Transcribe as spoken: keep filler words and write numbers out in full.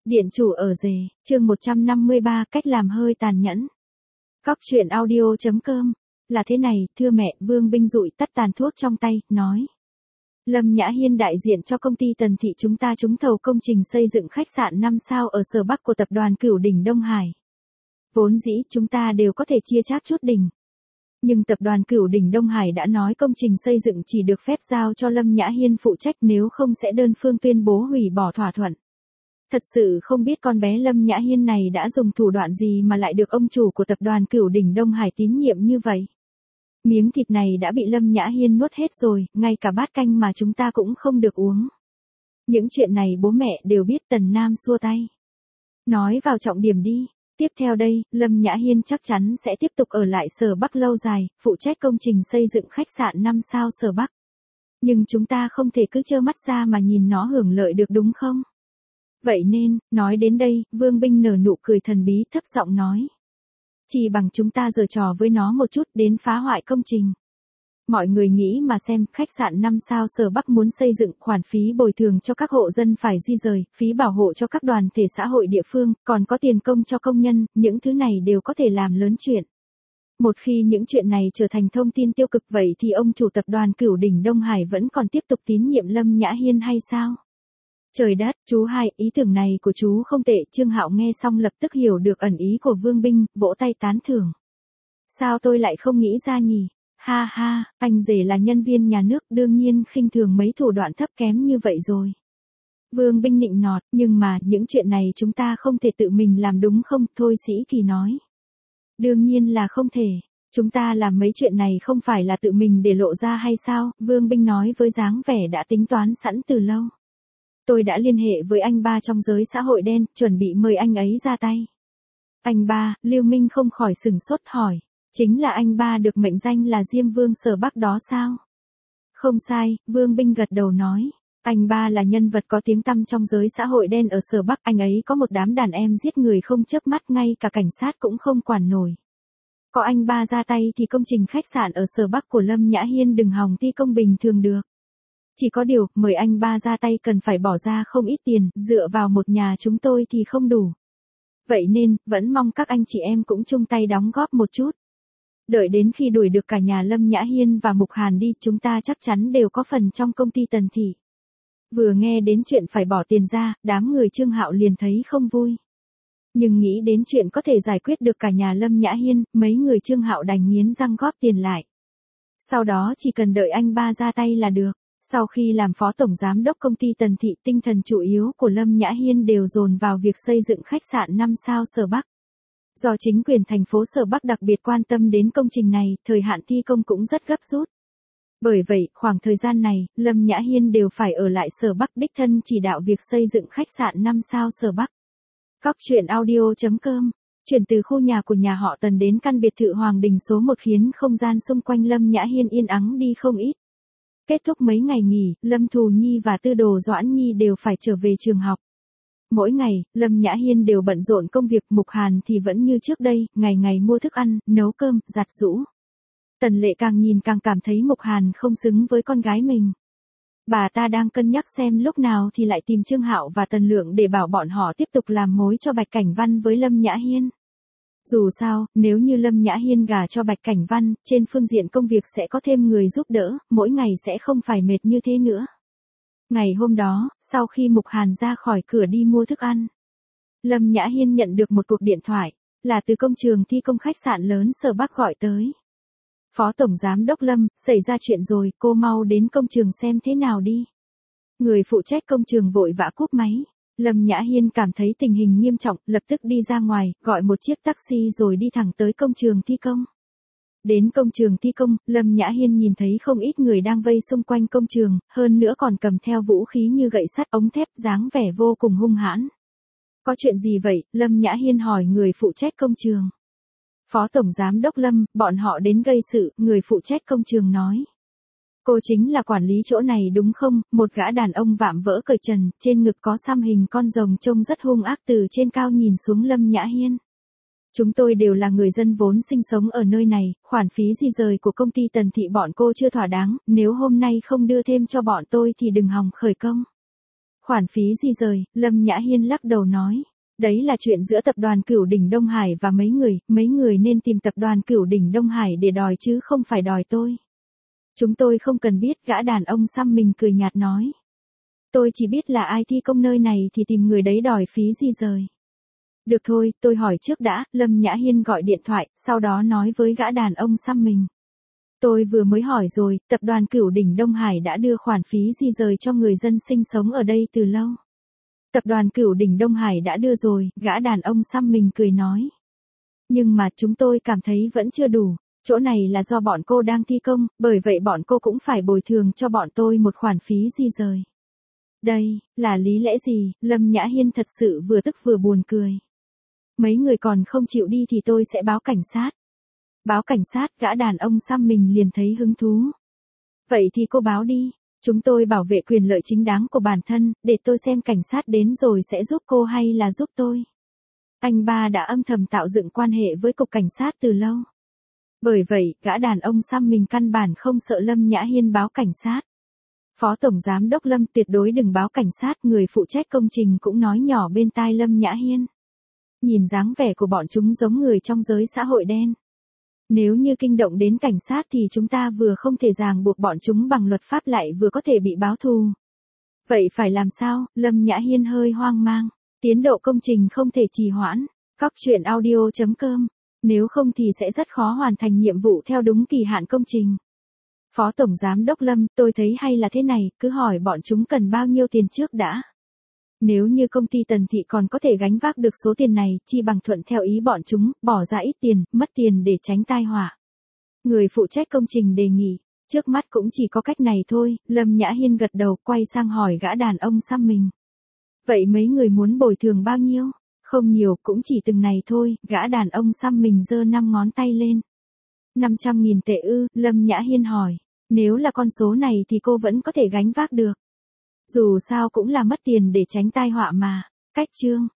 Điện chủ ở rể, chương một trăm năm mươi ba cách làm hơi tàn nhẫn. Cóc truyện audio chấm com. Là thế này, thưa mẹ, Vương Binh dụi tắt tàn thuốc trong tay, nói. Lâm Nhã Hiên đại diện cho công ty Tần Thị chúng ta trúng thầu công trình xây dựng khách sạn năm sao ở sở Bắc của tập đoàn Cửu Đỉnh Đông Hải. Vốn dĩ chúng ta đều có thể chia chác chút đỉnh. Nhưng tập đoàn Cửu Đỉnh Đông Hải đã nói công trình xây dựng chỉ được phép giao cho Lâm Nhã Hiên phụ trách, nếu không sẽ đơn phương tuyên bố hủy bỏ thỏa thuận. Thật sự không biết con bé Lâm Nhã Hiên này đã dùng thủ đoạn gì mà lại được ông chủ của tập đoàn Cửu Đỉnh Đông Hải tín nhiệm như vậy. Miếng thịt này đã bị Lâm Nhã Hiên nuốt hết rồi, ngay cả bát canh mà chúng ta cũng không được uống. Những chuyện này bố mẹ đều biết. Tần Nam xua tay. Nói vào trọng điểm đi. Tiếp theo đây, Lâm Nhã Hiên chắc chắn sẽ tiếp tục ở lại sở Bắc lâu dài, phụ trách công trình xây dựng khách sạn năm sao sở Bắc. Nhưng chúng ta không thể cứ trơ mắt ra mà nhìn nó hưởng lợi được, đúng không? Vậy nên, nói đến đây, Vương Binh nở nụ cười thần bí, thấp giọng nói. Chỉ bằng chúng ta giở trò với nó một chút đến phá hoại công trình. Mọi người nghĩ mà xem, khách sạn năm sao sở Bắc muốn xây dựng, khoản phí bồi thường cho các hộ dân phải di rời, phí bảo hộ cho các đoàn thể xã hội địa phương, còn có tiền công cho công nhân, những thứ này đều có thể làm lớn chuyện. Một khi những chuyện này trở thành thông tin tiêu cực vậy thì ông chủ tập đoàn Cửu Đỉnh Đông Hải vẫn còn tiếp tục tín nhiệm Lâm Nhã Hiên hay sao? Trời đất, chú hai, ý tưởng này của chú không tệ. Trương Hạo nghe xong lập tức hiểu được ẩn ý của Vương Binh, vỗ tay tán thưởng. Sao tôi lại không nghĩ ra nhỉ? Ha ha, anh rể là nhân viên nhà nước, đương nhiên khinh thường mấy thủ đoạn thấp kém như vậy rồi. Vương Binh nịnh nọt, nhưng mà những chuyện này chúng ta không thể tự mình làm đúng không? Thôi Sĩ Kỳ nói. Đương nhiên là không thể. Chúng ta làm mấy chuyện này không phải là tự mình để lộ ra hay sao? Vương Binh nói với dáng vẻ đã tính toán sẵn từ lâu. Tôi đã liên hệ với anh ba trong giới xã hội đen, chuẩn bị mời anh ấy ra tay. Anh ba, Lưu Minh không khỏi sửng sốt hỏi. Chính là anh ba được mệnh danh là Diêm Vương sở Bắc đó sao? Không sai, Vương Binh gật đầu nói. Anh ba là nhân vật có tiếng tăm trong giới xã hội đen ở sở Bắc. Anh ấy có một đám đàn em giết người không chớp mắt, ngay cả cảnh sát cũng không quản nổi. Có anh ba ra tay thì công trình khách sạn ở sở Bắc của Lâm Nhã Hiên đừng hòng thi công bình thường được. Chỉ có điều, mời anh ba ra tay cần phải bỏ ra không ít tiền, dựa vào một nhà chúng tôi thì không đủ. Vậy nên, vẫn mong các anh chị em cũng chung tay đóng góp một chút. Đợi đến khi đuổi được cả nhà Lâm Nhã Hiên và Mục Hàn đi, chúng ta chắc chắn đều có phần trong công ty Tần Thị. Vừa nghe đến chuyện phải bỏ tiền ra, đám người Trương Hạo liền thấy không vui. Nhưng nghĩ đến chuyện có thể giải quyết được cả nhà Lâm Nhã Hiên, mấy người Trương Hạo đành nghiến răng góp tiền lại. Sau đó chỉ cần đợi anh ba ra tay là được. Sau khi làm phó tổng giám đốc công ty Tần Thị, tinh thần chủ yếu của Lâm Nhã Hiên đều dồn vào việc xây dựng khách sạn năm sao sở Bắc. Do chính quyền thành phố sở Bắc đặc biệt quan tâm đến công trình này, thời hạn thi công cũng rất gấp rút. Bởi vậy, khoảng thời gian này, Lâm Nhã Hiên đều phải ở lại sở Bắc đích thân chỉ đạo việc xây dựng khách sạn năm sao sở Bắc. Cóc truyện audio chấm com. Chuyển từ khu nhà của nhà họ Tần đến căn biệt thự Hoàng Đình số một khiến không gian xung quanh Lâm Nhã Hiên yên ắng đi không ít. Kết thúc mấy ngày nghỉ, Lâm Thù Nhi và Tư Đồ Doãn Nhi đều phải trở về trường học. Mỗi ngày, Lâm Nhã Hiên đều bận rộn công việc, Mục Hàn thì vẫn như trước đây, ngày ngày mua thức ăn, nấu cơm, giặt giũ. Tần Lệ càng nhìn càng cảm thấy Mục Hàn không xứng với con gái mình. Bà ta đang cân nhắc xem lúc nào thì lại tìm Trương Hạo và Tần Lượng để bảo bọn họ tiếp tục làm mối cho Bạch Cảnh Văn với Lâm Nhã Hiên. Dù sao, nếu như Lâm Nhã Hiên gả cho Bạch Cảnh Văn, trên phương diện công việc sẽ có thêm người giúp đỡ, mỗi ngày sẽ không phải mệt như thế nữa. Ngày hôm đó, sau khi Mục Hàn ra khỏi cửa đi mua thức ăn, Lâm Nhã Hiên nhận được một cuộc điện thoại, là từ công trường thi công khách sạn lớn sở Bắc gọi tới. Phó Tổng Giám đốc Lâm, xảy ra chuyện rồi, cô mau đến công trường xem thế nào đi. Người phụ trách công trường vội vã cúp máy. Lâm Nhã Hiên cảm thấy tình hình nghiêm trọng, lập tức đi ra ngoài, gọi một chiếc taxi rồi đi thẳng tới công trường thi công. Đến công trường thi công, Lâm Nhã Hiên nhìn thấy không ít người đang vây xung quanh công trường, hơn nữa còn cầm theo vũ khí như gậy sắt, ống thép, dáng vẻ vô cùng hung hãn. Có chuyện gì vậy? Lâm Nhã Hiên hỏi người phụ trách công trường. Phó Tổng Giám đốc Lâm, bọn họ đến gây sự, người phụ trách công trường nói. Cô chính là quản lý chỗ này đúng không? Một gã đàn ông vạm vỡ cởi trần, trên ngực có xăm hình con rồng trông rất hung ác từ trên cao nhìn xuống Lâm Nhã Hiên. Chúng tôi đều là người dân vốn sinh sống ở nơi này, khoản phí di rời của công ty Tần Thị bọn cô chưa thỏa đáng, nếu hôm nay không đưa thêm cho bọn tôi thì đừng hòng khởi công. Khoản phí di rời, Lâm Nhã Hiên lắc đầu nói. Đấy là chuyện giữa tập đoàn Cửu Đỉnh Đông Hải và mấy người, mấy người nên tìm tập đoàn Cửu Đỉnh Đông Hải để đòi chứ không phải đòi tôi. Chúng tôi không cần biết, gã đàn ông xăm mình cười nhạt nói. Tôi chỉ biết là ai thi công nơi này thì tìm người đấy đòi phí di rời. Được thôi, tôi hỏi trước đã, Lâm Nhã Hiên gọi điện thoại, sau đó nói với gã đàn ông xăm mình. Tôi vừa mới hỏi rồi, tập đoàn Cửu Đỉnh Đông Hải đã đưa khoản phí di rời cho người dân sinh sống ở đây từ lâu. Tập đoàn Cửu Đỉnh Đông Hải đã đưa rồi, gã đàn ông xăm mình cười nói. Nhưng mà chúng tôi cảm thấy vẫn chưa đủ, chỗ này là do bọn cô đang thi công, bởi vậy bọn cô cũng phải bồi thường cho bọn tôi một khoản phí di rời. Đây, là lý lẽ gì? Lâm Nhã Hiên thật sự vừa tức vừa buồn cười. Mấy người còn không chịu đi thì tôi sẽ báo cảnh sát. Báo cảnh sát, gã đàn ông xăm mình liền thấy hứng thú. Vậy thì cô báo đi, chúng tôi bảo vệ quyền lợi chính đáng của bản thân, để tôi xem cảnh sát đến rồi sẽ giúp cô hay là giúp tôi. Anh ba đã âm thầm tạo dựng quan hệ với cục cảnh sát từ lâu. Bởi vậy, gã đàn ông xăm mình căn bản không sợ Lâm Nhã Hiên báo cảnh sát. Phó Tổng Giám đốc Lâm tuyệt đối đừng báo cảnh sát, người phụ trách công trình cũng nói nhỏ bên tai Lâm Nhã Hiên. Nhìn dáng vẻ của bọn chúng giống người trong giới xã hội đen. Nếu như kinh động đến cảnh sát thì chúng ta vừa không thể ràng buộc bọn chúng bằng luật pháp lại vừa có thể bị báo thù. Vậy phải làm sao? Lâm Nhã Hiên hơi hoang mang. Tiến độ công trình không thể trì hoãn. Cóc truyện audio chấm com. Nếu không thì sẽ rất khó hoàn thành nhiệm vụ theo đúng kỳ hạn công trình. Phó Tổng Giám đốc Lâm, tôi thấy hay là thế này, cứ hỏi bọn chúng cần bao nhiêu tiền trước đã. Nếu như công ty Tần Thị còn có thể gánh vác được số tiền này, chi bằng thuận theo ý bọn chúng, bỏ ra ít tiền, mất tiền để tránh tai họa. Người phụ trách công trình đề nghị, trước mắt cũng chỉ có cách này thôi, Lâm Nhã Hiên gật đầu quay sang hỏi gã đàn ông xăm mình. Vậy mấy người muốn bồi thường bao nhiêu? Không nhiều, cũng chỉ từng này thôi, gã đàn ông xăm mình giơ năm ngón tay lên. năm trăm nghìn tệ ư, Lâm Nhã Hiên hỏi, nếu là con số này thì cô vẫn có thể gánh vác được. Dù sao cũng là mất tiền để tránh tai họa mà. Cách chương